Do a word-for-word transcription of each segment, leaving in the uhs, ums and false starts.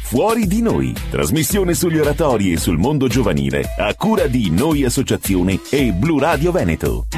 Fuori di Noi, trasmissione sugli oratori e sul mondo giovanile, a cura di Noi Associazione e Blu Radio Veneto.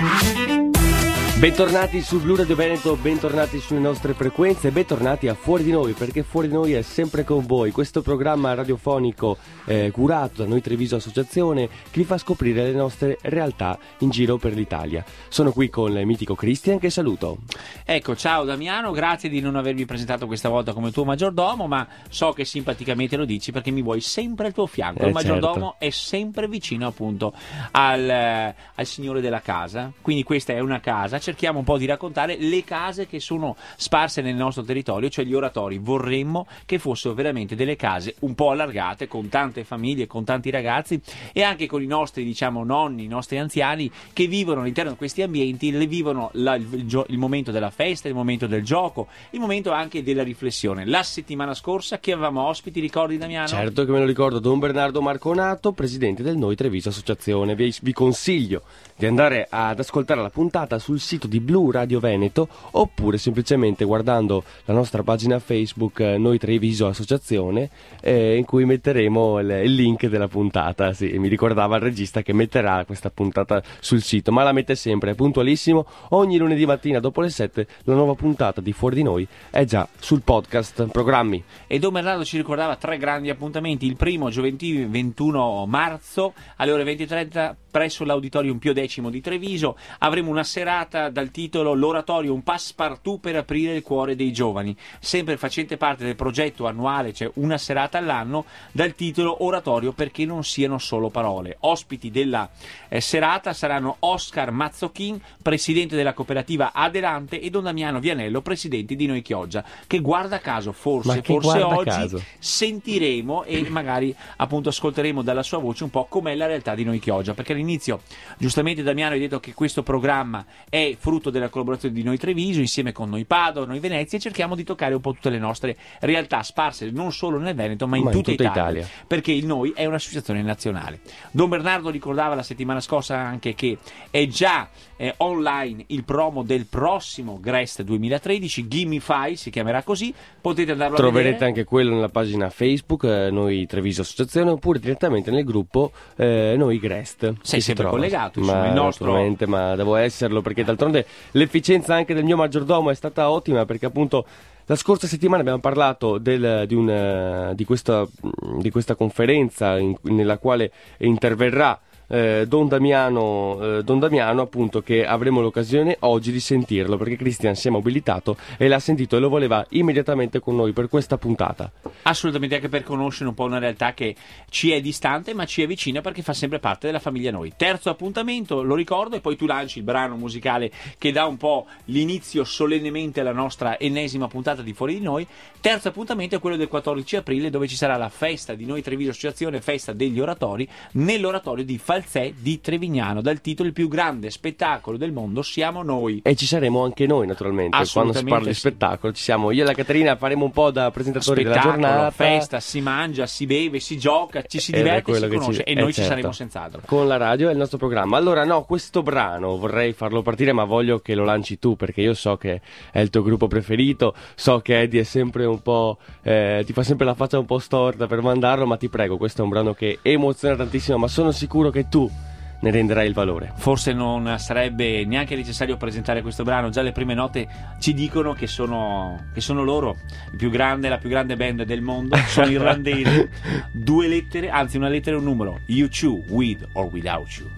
Bentornati su Blu Radio Veneto, bentornati sulle nostre frequenze, bentornati a Fuori di Noi, perché Fuori di Noi è sempre con voi. Questo programma radiofonico eh, curato da Noi Treviso Associazione che vi fa scoprire le nostre realtà in giro per l'Italia. Sono qui con il mitico Christian, che saluto. Ecco, ciao Damiano, grazie di non avermi presentato questa volta come tuo maggiordomo, ma so che simpaticamente lo dici perché mi vuoi sempre al tuo fianco. Eh, Il maggiordomo certo. è sempre vicino appunto al, eh, al signore della casa, quindi questa è una casa. Cerchiamo un po' di raccontare le case che sono sparse nel nostro territorio, cioè gli oratori. Vorremmo che fossero veramente delle case un po' allargate, con tante famiglie, con tanti ragazzi e anche con i nostri, diciamo, nonni, i nostri anziani che vivono all'interno di questi ambienti, le vivono la, il, il, il momento della festa, il momento del gioco, il momento anche della riflessione. La settimana scorsa che avevamo ospiti, ricordi Damiano? Certo che me lo ricordo, Don Bernardo Marconato, presidente del Noi Treviso Associazione. Vi, vi consiglio di andare ad ascoltare la puntata sul sito di Blu Radio Veneto oppure semplicemente guardando la nostra pagina Facebook eh, Noi Treviso Associazione, eh, in cui metteremo il, il link della puntata. Sì, mi ricordava il regista che metterà questa puntata sul sito, ma la mette sempre, è puntualissimo. Ogni lunedì mattina dopo le sette la nuova puntata di Fuori di Noi è già sul podcast programmi. E Don Bernardo ci ricordava tre grandi appuntamenti. Il primo giovedì ventuno marzo alle ore venti e trenta presso l'Auditorium Pio X di Treviso avremo una serata dal titolo L'oratorio, un passepartout per aprire il cuore dei giovani, sempre facente parte del progetto annuale, cioè una serata all'anno, dal titolo Oratorio perché non siano solo parole. Ospiti della eh, serata saranno Oscar Mazzocchin, presidente della cooperativa Adelante, e Don Damiano Vianello, presidente di Noi Chioggia, che guarda caso forse, forse oggi caso. sentiremo e magari appunto ascolteremo dalla sua voce un po' com'è la realtà di Noi Chioggia, perché all'inizio giustamente Damiano ha detto che questo programma è frutto della collaborazione di Noi Treviso insieme con Noi Padova, Noi Venezia, e cerchiamo di toccare un po' tutte le nostre realtà sparse non solo nel Veneto ma in, Ma in tutta, tutta Italia, Italia, perché il Noi è un'associazione nazionale. Don Bernardo ricordava la settimana scorsa anche che è già eh, online il promo del prossimo Grest duemilatredici, Gimme Five si chiamerà così, potete andarlo troverete a vedere. anche quello nella pagina Facebook eh, Noi Treviso Associazione, oppure direttamente nel gruppo eh, Noi Grest. Sei sempre trova. collegato, insomma, Ma il nostro... naturalmente, ma devo esserlo, perché d'altronde l'efficienza anche del mio maggiordomo è stata ottima, perché appunto la scorsa settimana abbiamo parlato del, di, una, di, questa, di questa conferenza in, nella quale interverrà Eh, Don Damiano, eh, Don Damiano, appunto, che avremo l'occasione oggi di sentirlo, perché Christian si è mobilitato e l'ha sentito e lo voleva immediatamente con noi per questa puntata. Assolutamente, anche per conoscere un po' una realtà che ci è distante ma ci è vicina, perché fa sempre parte della famiglia Noi. Terzo appuntamento, lo ricordo, e poi tu lanci il brano musicale che dà un po' l'inizio solennemente alla nostra ennesima puntata di Fuori di Noi. Terzo appuntamento è quello del quattordici aprile, dove ci sarà la festa di Noi Treviso Associazione, festa degli oratori, nell'oratorio di Falzè di Trevignano, dal titolo Il più grande spettacolo del mondo siamo noi. E ci saremo anche noi, naturalmente. Quando si parla di sì. spettacolo ci siamo io e la Caterina, faremo un po' da presentatori Spettacolo, della giornata. festa, si mangia, si beve, si gioca, ci si Ed è diverte, si quello che conosce, ci- e noi eh, ci certo. saremo senz'altro. Con la radio è il nostro programma. Allora, no, questo brano vorrei farlo partire, ma voglio che lo lanci tu, perché io so che è il tuo gruppo preferito, so che Eddie è sempre un po' eh, ti fa sempre la faccia un po' storta per mandarlo, ma ti prego, questo è un brano che emoziona tantissimo, ma sono sicuro che tu ne renderai il valore. Forse non sarebbe neanche necessario presentare questo brano, già le prime note ci dicono che sono, che sono loro, il più grande, la più grande band del mondo, sono irlandesi. Due lettere, anzi una lettera e un numero, U two, with or without you.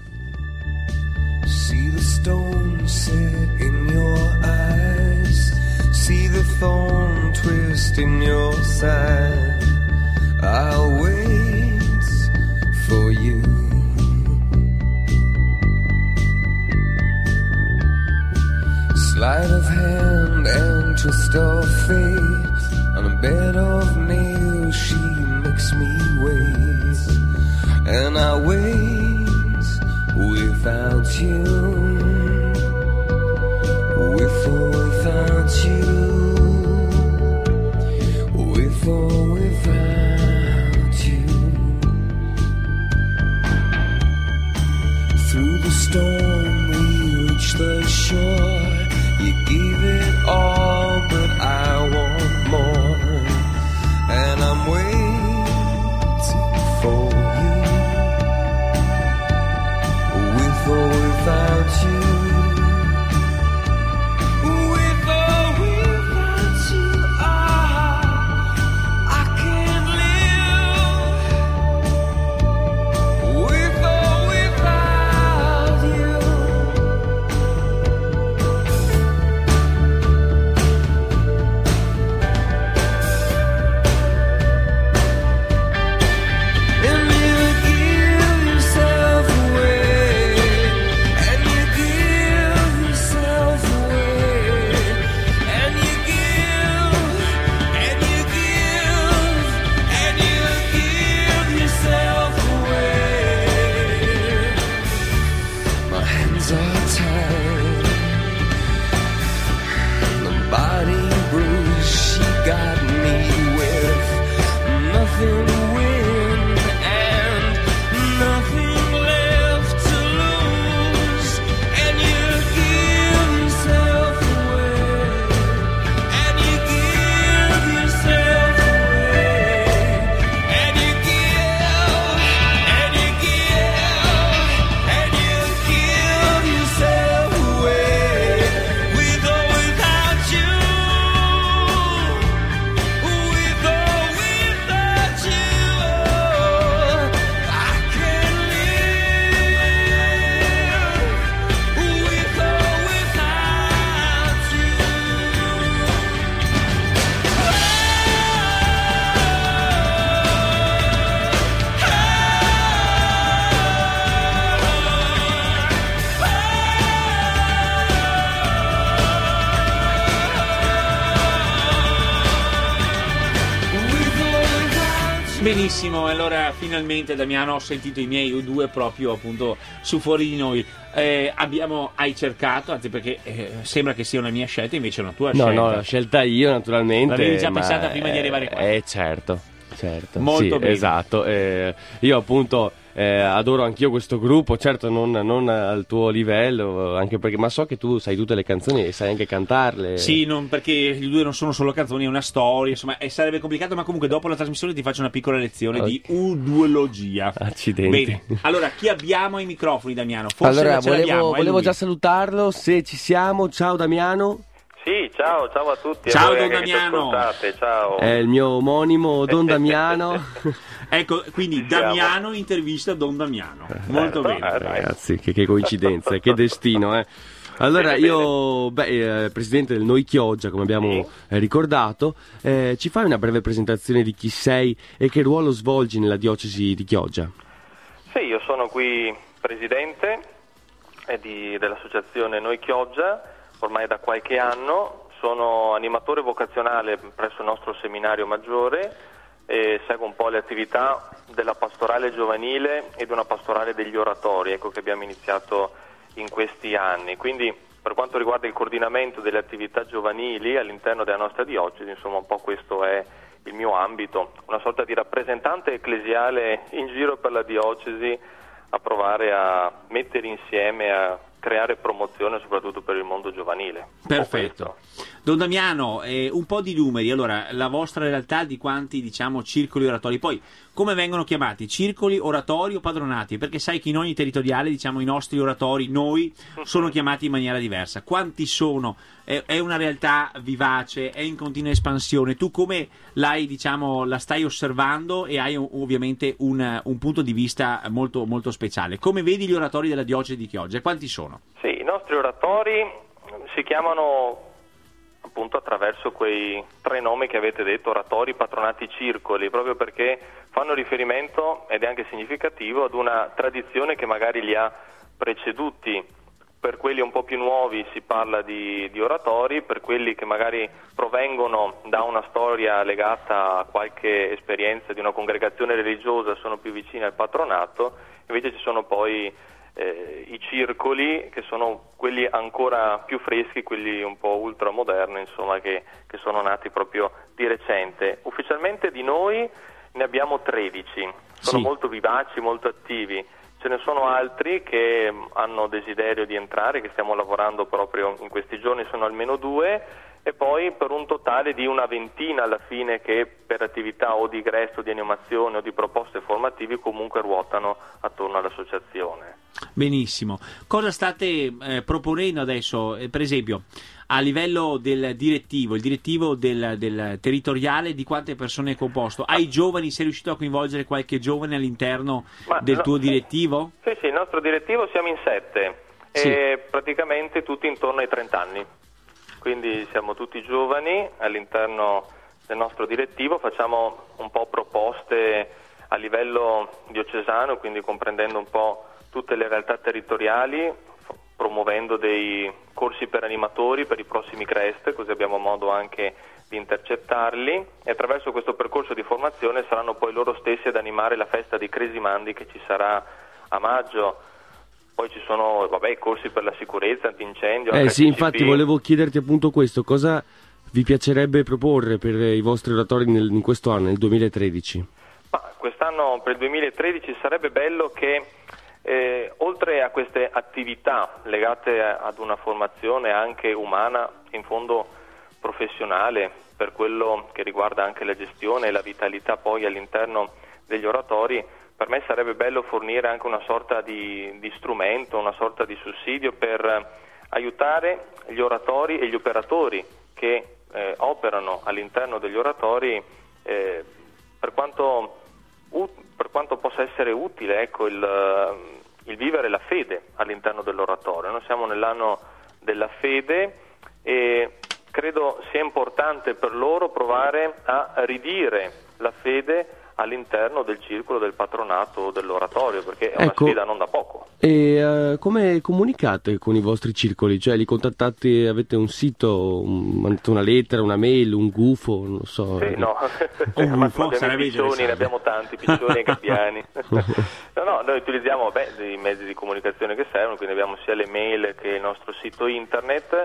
See the stone set in your eyes, see the thorn twist in your side, I'll wait for you. Sleight of hand and twist of fate, on a bed of nails she makes me wait, and I wait without you, with or without you, with or without you. Through the storm we reach the shore, you gave it all, but I want more, and I'm waiting Benissimo, allora finalmente Damiano ho sentito i miei U due proprio appunto su Fuori di Noi. Eh, abbiamo, hai cercato, anzi perché eh, sembra che sia una mia scelta, invece è una tua No, scelta. no, l'ho scelta io naturalmente. L'avevi già ma pensata prima di arrivare qua? Eh, certo, certo. Molto sì, bene. Esatto. Eh, io appunto eh, adoro anch'io questo gruppo, certo non, non al tuo livello, anche perché, ma so che tu sai tutte le canzoni e sai anche cantarle. Sì, non, perché gli U due non sono solo canzoni, è una storia, insomma, e sarebbe complicato, ma comunque dopo la trasmissione ti faccio una piccola lezione Ok. di uduologia. Accidenti. Bene, allora chi abbiamo ai microfoni, Damiano? Forse Allora, ce l'abbiamo, volevo, è volevo lui. già salutarlo, se ci siamo. Ciao Damiano, Sì, ciao, ciao a tutti. Ciao, a voi Don anche che ci Damiano. ascoltate, ciao. è il mio omonimo Don Damiano. Ecco, quindi siamo. Damiano intervista Don Damiano. Molto Certo, bene. eh, dai. Ragazzi, che, che coincidenza, che destino, eh. Allora, Bene, io, beh, eh, presidente del Noi Chioggia, come abbiamo eh, ricordato, eh, ci fai una breve presentazione di chi sei e che ruolo svolgi nella diocesi di Chioggia? Sì, io sono qui presidente eh, di- dell'associazione Noi Chioggia, ormai da qualche anno, sono animatore vocazionale presso il nostro seminario maggiore e seguo un po' le attività della pastorale giovanile e di una pastorale degli oratori, ecco, che abbiamo iniziato in questi anni. Quindi per quanto riguarda il coordinamento delle attività giovanili all'interno della nostra diocesi, insomma un po' questo è il mio ambito, una sorta di rappresentante ecclesiale in giro per la diocesi a provare a mettere insieme, a creare promozione soprattutto per il mondo giovanile. Un po' Perfetto. questo. Don Damiano, eh, un po' di numeri. Allora, la vostra realtà di quanti, diciamo, circoli oratori? Poi, come vengono chiamati? Circoli, oratori o padronati? Perché sai che in ogni territoriale, diciamo, i nostri oratori, noi, sono chiamati in maniera diversa. Quanti sono? È, è una realtà vivace, è in continua espansione. Tu come l'hai, diciamo, la stai osservando e hai ovviamente un, un punto di vista molto, molto speciale. Come vedi gli oratori della diocesi di Chioggia? Quanti sono? Sì, i nostri oratori si chiamano appunto attraverso quei tre nomi che avete detto, oratori, patronati, circoli, proprio perché fanno riferimento, ed è anche significativo, ad una tradizione che magari li ha preceduti. Per quelli un po' più nuovi si parla di, di oratori, per quelli che magari provengono da una storia legata a qualche esperienza di una congregazione religiosa, sono più vicini al patronato, invece ci sono poi eh, i circoli che sono quelli ancora più freschi, quelli un po' ultramoderni, insomma, che, che sono nati proprio di recente. Ufficialmente di noi ne abbiamo tredici, sono Sì. molto vivaci, molto attivi. Ce ne sono altri che hanno desiderio di entrare, che stiamo lavorando proprio in questi giorni, sono almeno due, e poi per un totale di una ventina alla fine che per attività o di gresto, di animazione o di proposte formative comunque ruotano attorno all'associazione. Benissimo. Cosa state eh, proponendo adesso? Eh, per esempio, a livello del direttivo, il direttivo del, del territoriale, di quante persone è composto? Ai giovani, sei riuscito a coinvolgere qualche giovane all'interno Ma del no, tuo sì. direttivo? Sì, sì, il nostro direttivo siamo in sette, Sì. e praticamente tutti intorno ai trenta anni. Quindi siamo tutti giovani all'interno del nostro direttivo, facciamo un po' proposte a livello diocesano, quindi comprendendo un po' tutte le realtà territoriali, f- promuovendo dei corsi per animatori per i prossimi Crest, così abbiamo modo anche di intercettarli, e attraverso questo percorso di formazione saranno poi loro stessi ad animare la festa dei Cresimandi che ci sarà a maggio. Poi ci sono, vabbè, i corsi per la sicurezza, antincendio. Eh H sì, C C P. infatti volevo chiederti appunto questo, cosa vi piacerebbe proporre per i vostri oratori nel- in questo anno, nel duemilatredici? Ma quest'anno per il duemilatredici sarebbe bello che eh, oltre a queste attività legate a- ad una formazione anche umana, in fondo professionale, per quello che riguarda anche la gestione e la vitalità poi all'interno degli oratori, per me sarebbe bello fornire anche una sorta di, di strumento, una sorta di sussidio per aiutare gli oratori e gli operatori che eh, operano all'interno degli oratori, eh, per quanto, u- per quanto possa essere utile, ecco, il, il vivere la fede all'interno dell'oratorio. Noi siamo nell'anno della fede e credo sia importante per loro provare a ridire la fede all'interno del circolo del patronato dell'oratorio, perché è Ecco. una sfida non da poco. E eh, come comunicate con i vostri circoli? Cioè li contattate, avete un sito, un- mandate una lettera, una mail, un gufo, non so. Sì, no, Un al massimo UFO abbiamo sarebbe i piccioni, interessante. ne abbiamo tanti, piccioni e gabbiani. No, no, noi utilizziamo vabbè, dei mezzi di comunicazione che servono, quindi abbiamo sia le mail che il nostro sito internet.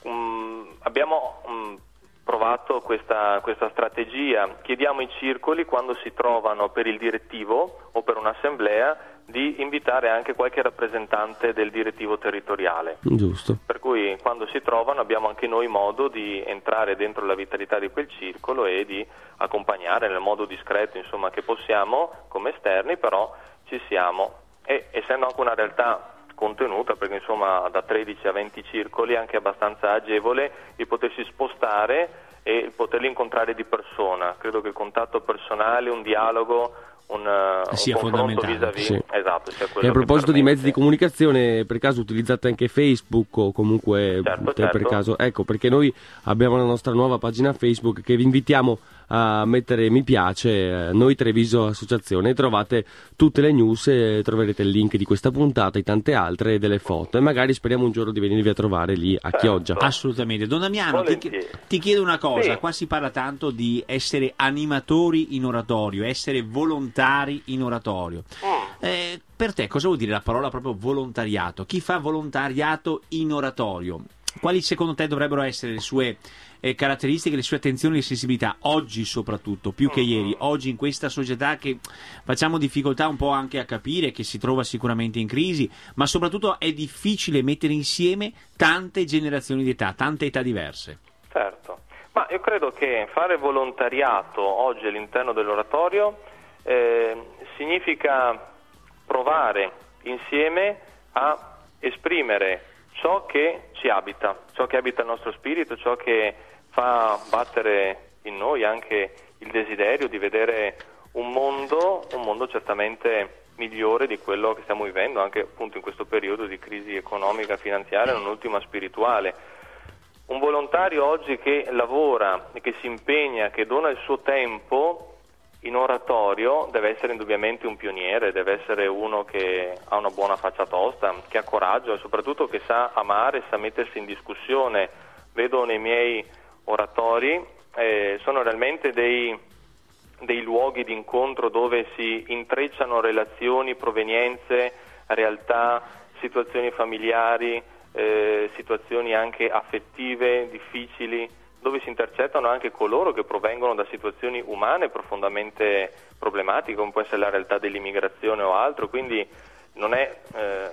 Mm, abbiamo mm, provato questa, questa strategia, chiediamo ai circoli quando si trovano per il direttivo o per un'assemblea di invitare anche qualche rappresentante del direttivo territoriale. Giusto. Per cui quando si trovano abbiamo anche noi modo di entrare dentro la vitalità di quel circolo e di accompagnare nel modo discreto, insomma, che possiamo come esterni, però ci siamo. E essendo anche una realtà contenuta, perché insomma da tredici a venti circoli è anche abbastanza agevole il potersi spostare e il poterli incontrare di persona. Credo che il contatto personale, un dialogo, un, uh, Sia un confronto fondamentale. vis-à-vis, Sì. esatto, sia quello E a che proposito di mezzi di permette- comunicazione, per caso utilizzate anche Facebook o comunque Certo, te per certo. caso? Ecco, perché noi abbiamo la nostra nuova pagina Facebook che vi invitiamo a mettere mi piace, eh, Noi Treviso Associazione, e trovate tutte le news e troverete il link di questa puntata e tante altre e delle foto, e magari speriamo un giorno di venirvi a trovare lì a Certo. Chioggia. Assolutamente. Don Damiano, ti, Volentieri. ti chiedo una cosa, Sì. qua si parla tanto di essere animatori in oratorio, essere volontari in oratorio. Mm. Eh, per te cosa vuol dire la parola proprio volontariato? Chi fa volontariato in oratorio? Quali secondo te dovrebbero essere le sue eh, caratteristiche, le sue attenzioni e sensibilità oggi soprattutto, più che ieri, oggi in questa società che facciamo difficoltà un po' anche a capire, che si trova sicuramente in crisi, ma soprattutto è difficile mettere insieme tante generazioni di età, tante età diverse. Certo, ma io credo che fare volontariato oggi all'interno dell'oratorio eh, significa provare insieme a esprimere ciò che ci abita, ciò che abita il nostro spirito, ciò che fa battere in noi anche il desiderio di vedere un mondo, un mondo certamente migliore di quello che stiamo vivendo, anche appunto in questo periodo di crisi economica, finanziaria, non ultima spirituale. Un volontario oggi che lavora e che si impegna, che dona il suo tempo in oratorio, deve essere indubbiamente un pioniere, deve essere uno che ha una buona faccia tosta, che ha coraggio e soprattutto che sa amare, sa mettersi in discussione. Vedo nei miei oratori, eh, sono realmente dei, dei luoghi di incontro dove si intrecciano relazioni, provenienze, realtà, situazioni familiari, eh, situazioni anche affettive, difficili, dove si intercettano anche coloro che provengono da situazioni umane profondamente problematiche, come può essere la realtà dell'immigrazione o altro, quindi non è, eh,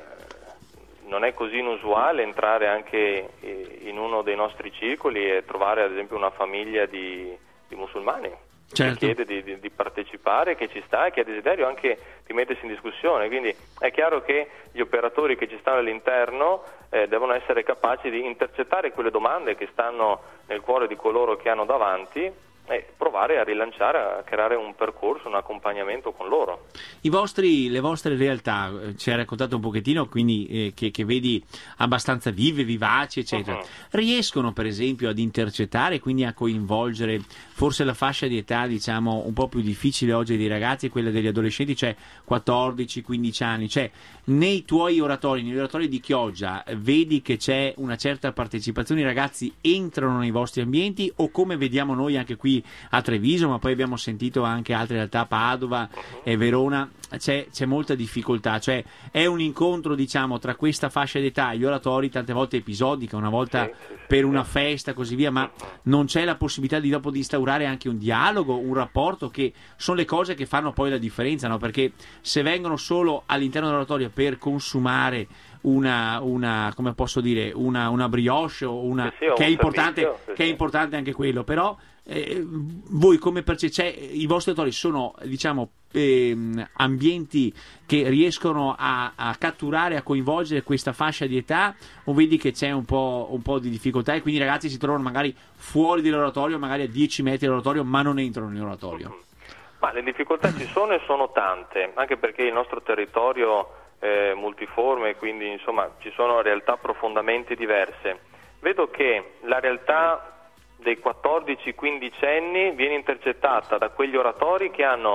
non è così inusuale entrare anche in uno dei nostri circoli e trovare ad esempio una famiglia di, di musulmani. Certo. Che chiede di, di, di partecipare, che ci sta e che ha desiderio anche di mettersi in discussione, quindi è chiaro che gli operatori che ci stanno all'interno eh, devono essere capaci di intercettare quelle domande che stanno nel cuore di coloro che hanno davanti e provare a rilanciare, a creare un percorso, un accompagnamento con loro. I vostri, le vostre realtà, eh, ci hai raccontato un pochettino, quindi eh, che, che vedi abbastanza vive, vivaci, eccetera. Uh-huh. Riescono per esempio ad intercettare, quindi a coinvolgere forse la fascia di età, diciamo, un po' più difficile oggi dei ragazzi, quella degli adolescenti, cioè quattordici quindici anni, cioè nei tuoi oratori, negli oratori di Chioggia, vedi che c'è una certa partecipazione, i ragazzi entrano nei vostri ambienti, o come vediamo noi anche qui a Treviso, ma poi abbiamo sentito anche altre realtà, Padova e Verona, c'è, c'è molta difficoltà, cioè è un incontro, diciamo, tra questa fascia d'età e gli oratori, tante volte episodica, una volta Sì, sì, sì, per sì. una festa così via, ma non c'è la possibilità di dopo di instaurare anche un dialogo, un rapporto, che sono le cose che fanno poi la differenza, no? Perché se vengono solo all'interno dell'oratorio per consumare una, una come posso dire, una, una brioche o una, Sì, sì, o che è un importante, servizio, sì, che è sì. importante anche quello, però eh, voi come percepite, cioè, i vostri oratori sono, diciamo, ehm, ambienti che riescono a, a catturare, a coinvolgere questa fascia di età, o vedi che c'è un po', un po' di difficoltà e quindi i ragazzi si trovano magari fuori dall'oratorio, magari a dieci metri dall'oratorio, ma non entrano nell'oratorio? Ma le difficoltà ci sono e sono tante, anche perché il nostro territorio è multiforme, quindi insomma ci sono realtà profondamente diverse. Vedo che la realtà dei quattordici quindici anni viene intercettata da quegli oratori che hanno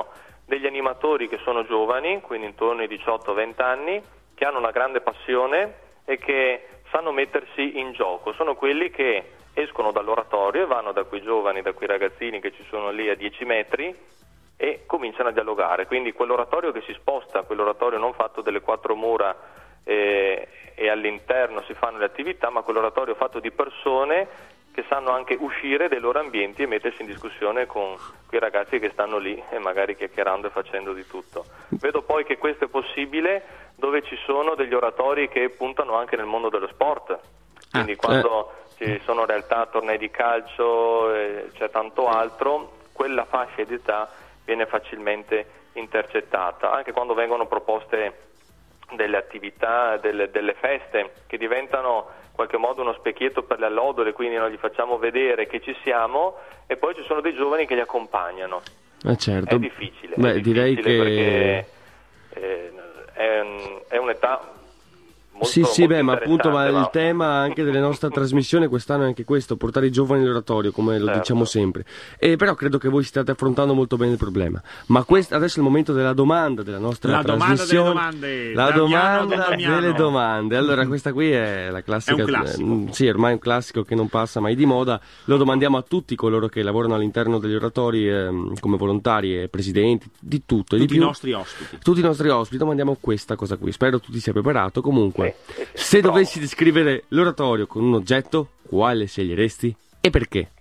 degli animatori che sono giovani, quindi intorno ai diciotto venti anni, che hanno una grande passione e che sanno mettersi in gioco. Sono quelli che escono dall'oratorio e vanno da quei giovani, da quei ragazzini che ci sono lì a dieci metri e cominciano a dialogare. Quindi quell'oratorio che si sposta, quell'oratorio non fatto delle quattro mura e, e all'interno si fanno le attività, ma quell'oratorio fatto di persone che sanno anche uscire dai loro ambienti e mettersi in discussione con quei ragazzi che stanno lì e magari chiacchierando e facendo di tutto. Vedo poi che questo è possibile dove ci sono degli oratori che puntano anche nel mondo dello sport, quindi ah, quando eh. ci sono realtà, tornei di calcio, eh, c'è tanto altro, quella fascia di età viene facilmente intercettata, anche quando vengono proposte delle attività, delle, delle feste che diventano in qualche modo uno specchietto per le allodole, quindi noi gli facciamo vedere che ci siamo e poi ci sono dei giovani che li accompagnano. Eh certo. È difficile, Beh, è difficile direi che perché eh, è, un, è un'età molto, sì, sì, molto beh, ma appunto ma ma... il tema anche delle nostre trasmissioni quest'anno è anche questo, portare i giovani all'oratorio, come lo certo. diciamo sempre. E però credo che voi stiate affrontando molto bene il problema. Ma questo adesso è il momento della domanda della nostra la trasmissione. Domanda delle domande. La Damiano, domanda delle domande. Allora, questa qui è la classica. È un classico. Eh, sì, ormai è un classico che non passa mai di moda. Lo domandiamo a tutti coloro che lavorano all'interno degli oratori ehm, come volontari e presidenti, di tutto. Tutti di più. i nostri ospiti. Tutti i nostri ospiti domandiamo questa cosa qui. Spero tu ti sia preparato. Comunque, Sì, sì, sì. se dovessi descrivere l'oratorio con un oggetto, quale sceglieresti e perché?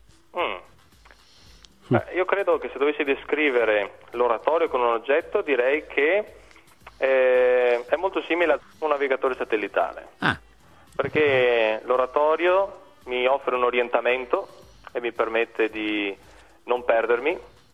Mm. Eh, io credo che se dovessi descrivere l'oratorio con un oggetto direi che eh, è molto simile a un navigatore satellitale, ah. perché l'oratorio mi offre un orientamento e mi permette di non perdermi,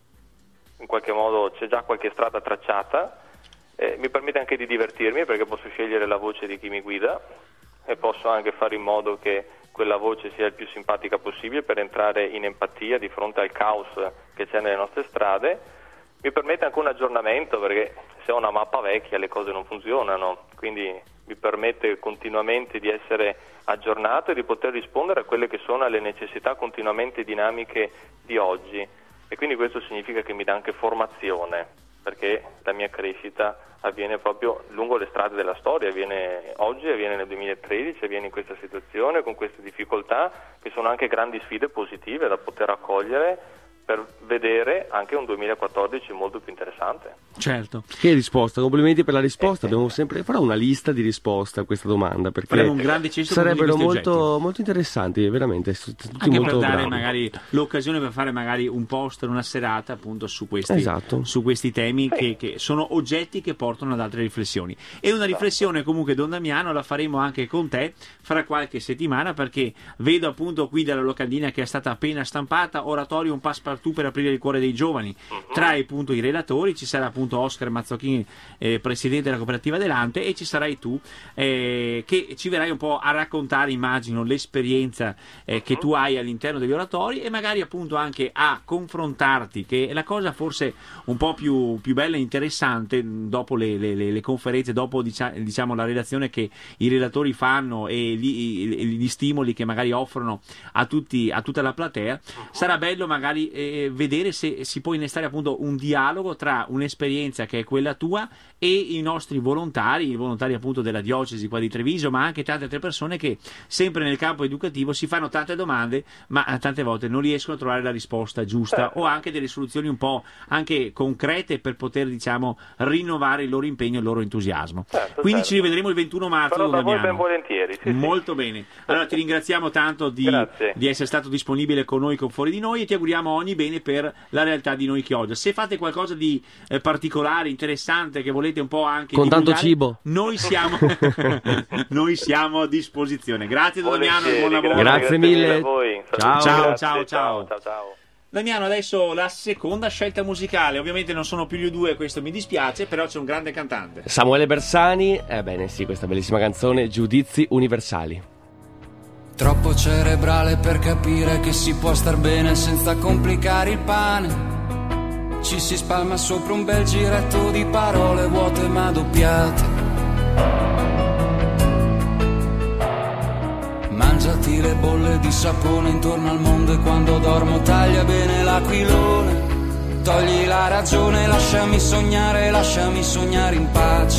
in qualche modo c'è già qualche strada tracciata, eh, mi permette anche di divertirmi perché posso scegliere la voce di chi mi guida e posso anche fare in modo che quella voce sia il più simpatica possibile per entrare in empatia di fronte al caos che c'è nelle nostre strade. Mi permette anche un aggiornamento perché se ho una mappa vecchia le cose non funzionano, quindi mi permette continuamente di essere aggiornato e di poter rispondere a quelle che sono le necessità continuamente dinamiche di oggi, e quindi questo significa che mi dà anche formazione, perché la mia crescita avviene proprio lungo le strade della storia, avviene oggi, avviene nel duemilatredici, avviene in questa situazione, con queste difficoltà che sono anche grandi sfide positive da poter accogliere per vedere anche un duemilaquattordici molto più interessante. Certo. Che risposta, complimenti per la risposta, abbiamo sempre farò una lista di risposte a questa domanda perché faremo un grande cesto sarebbero di molto, molto interessanti, veramente tutti anche molto per dare bravi. magari l'occasione per fare magari un poster, una serata appunto su questi, esatto. su questi temi che, che sono oggetti che portano ad altre riflessioni, e una riflessione comunque Don Damiano la faremo anche con te fra qualche settimana, perché vedo appunto qui dalla locandina che è stata appena stampata: oratorio un passepartout per aprire il cuore dei giovani. Tra appunto i relatori ci sarà appunto Oscar Mazzocchini, eh, presidente della cooperativa Delante, e ci sarai tu eh, che ci verrai un po' a raccontare, immagino, l'esperienza eh, che tu hai all'interno degli oratori, e magari appunto anche a confrontarti, che è la cosa forse un po' più, più bella e interessante dopo le, le, le conferenze, dopo diciamo la relazione che i relatori fanno e gli, gli stimoli che magari offrono a tutti, a tutta la platea. Sarà bello magari eh, vedere se si può innestare appunto un dialogo tra un'esperienza che è quella tua e i nostri volontari, i volontari appunto della diocesi qua di Treviso, ma anche tante altre persone che sempre nel campo educativo si fanno tante domande, ma tante volte non riescono a trovare la risposta giusta, o anche delle soluzioni un po' anche concrete per poter diciamo rinnovare il loro impegno e il loro entusiasmo. Certo, Quindi certo. ci rivedremo il ventuno marzo. Però da voi ben volentieri. Sì, Molto sì. bene. Allora ti ringraziamo tanto di, di essere stato disponibile con noi con Fuori di Noi, e ti auguriamo ogni bene per la realtà di Noi Chioggia. Se fate qualcosa di eh, particolare, interessante, che volete un po' anche con tanto divulgare, cibo, noi siamo noi siamo a disposizione. Grazie Damiano, buon lavoro. Grazie mille a voi. Ciao. Ciao, Grazie, ciao, ciao. ciao, ciao. Damiano, adesso la seconda scelta musicale. Ovviamente non sono più gli due, questo mi dispiace, però c'è un grande cantante. Samuele Bersani. Ebbene sì, questa bellissima canzone, Giudizi Universali. Troppo cerebrale per capire che si può star bene senza complicare il pane. Ci si spalma sopra un bel giretto di parole vuote ma doppiate. Mangiati le bolle di sapone intorno al mondo, e quando dormo taglia bene l'aquilone. Togli la ragione, lasciami sognare, lasciami sognare in pace.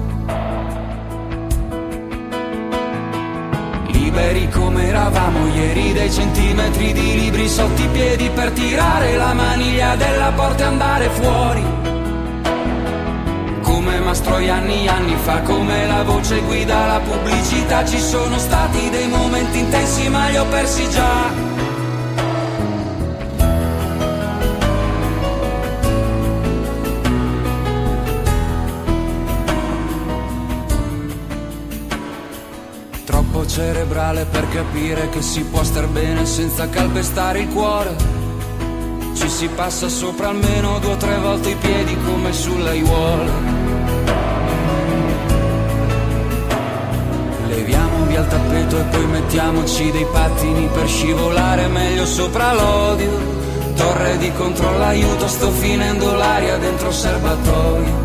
Liberi come eravamo ieri, dei centimetri di libri sotto i piedi per tirare la maniglia della porta e andare fuori. Come Mastroianni anni anni fa, come la voce guida la pubblicità. Ci sono stati dei momenti intensi ma li ho persi già. Troppo cerebrale per capire che si può star bene senza calpestare il cuore. Ci si passa sopra almeno due o tre volte i piedi come sulle aiuole. Leviamo via il tappeto e poi mettiamoci dei pattini per scivolare meglio sopra l'odio. Torre di controllo, aiuto, sto finendo l'aria dentro serbatoio.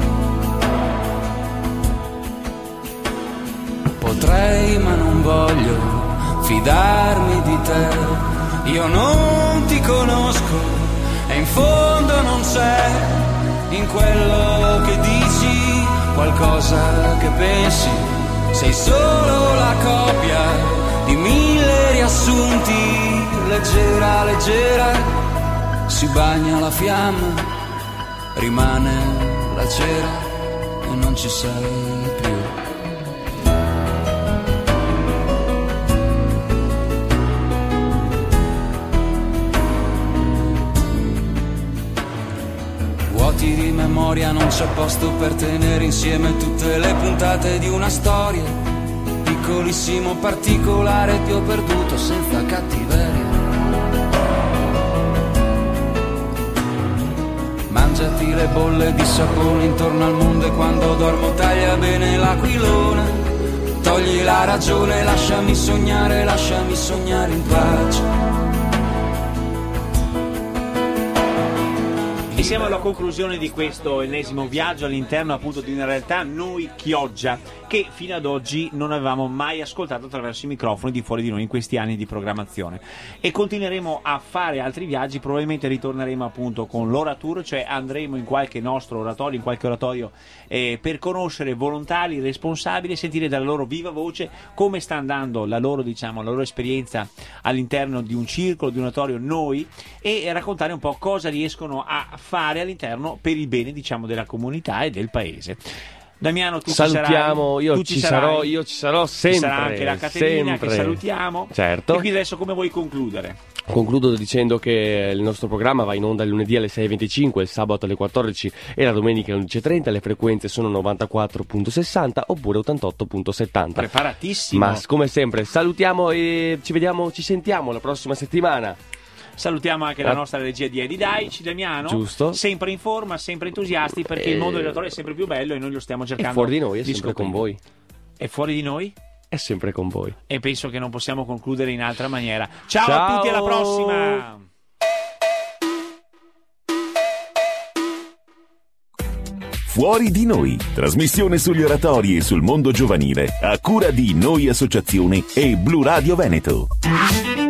Potrei ma non voglio fidarmi di te. Io non ti conosco e in fondo non c'è in quello che dici qualcosa che pensi. Sei solo la copia di mille riassunti. Leggera, leggera, si bagna la fiamma, rimane la cera e non ci sei più. Di memoria non c'è posto per tenere insieme tutte le puntate di una storia. Piccolissimo particolare ti ho perduto senza cattiveria. Mangiati le bolle di sapone intorno al mondo e quando dormo taglia bene l'aquilone. Togli la ragione, lasciami sognare, lasciami sognare in pace. E siamo alla conclusione di questo ennesimo viaggio all'interno appunto di una realtà noi Chioggia che fino ad oggi non avevamo mai ascoltato attraverso i microfoni di Fuori di Noi in questi anni di programmazione, e continueremo a fare altri viaggi. Probabilmente ritorneremo appunto con l'oratour, cioè andremo in qualche nostro oratorio, in qualche oratorio eh, per conoscere volontari, responsabili, sentire dalla loro viva voce come sta andando la loro, diciamo, la loro esperienza all'interno di un circolo, di un oratorio noi, e raccontare un po' cosa riescono a fare all'interno per il bene, diciamo, della comunità e del paese. Damiano, tu salutiamo, ci sarai, io tu ci, ci sarò, io ci sarò sempre. Ci sarà anche la Caterina sempre. Che salutiamo. Certo. E quindi adesso come vuoi concludere? Concludo dicendo che il nostro programma va in onda il lunedì alle sei e venticinque, il sabato alle quattordici e la domenica alle undici e trenta. Le frequenze sono novantaquattro virgola sessanta oppure ottantotto virgola settanta. Preparatissimo. Ma come sempre salutiamo e ci vediamo, ci sentiamo la prossima settimana. Salutiamo anche la nostra regia di Eddie Daici, Damiano. Giusto. Sempre in forma, sempre entusiasti, perché e... il mondo dell'oratorio è sempre più bello e noi lo stiamo cercando. E fuori di noi è di sempre scoprire. con voi. E fuori di noi? È sempre con voi. E penso che non possiamo concludere in altra maniera. Ciao, Ciao a tutti, alla prossima! Fuori di Noi, trasmissione sugli oratori e sul mondo giovanile, a cura di Noi Associazione e Blu Radio Veneto.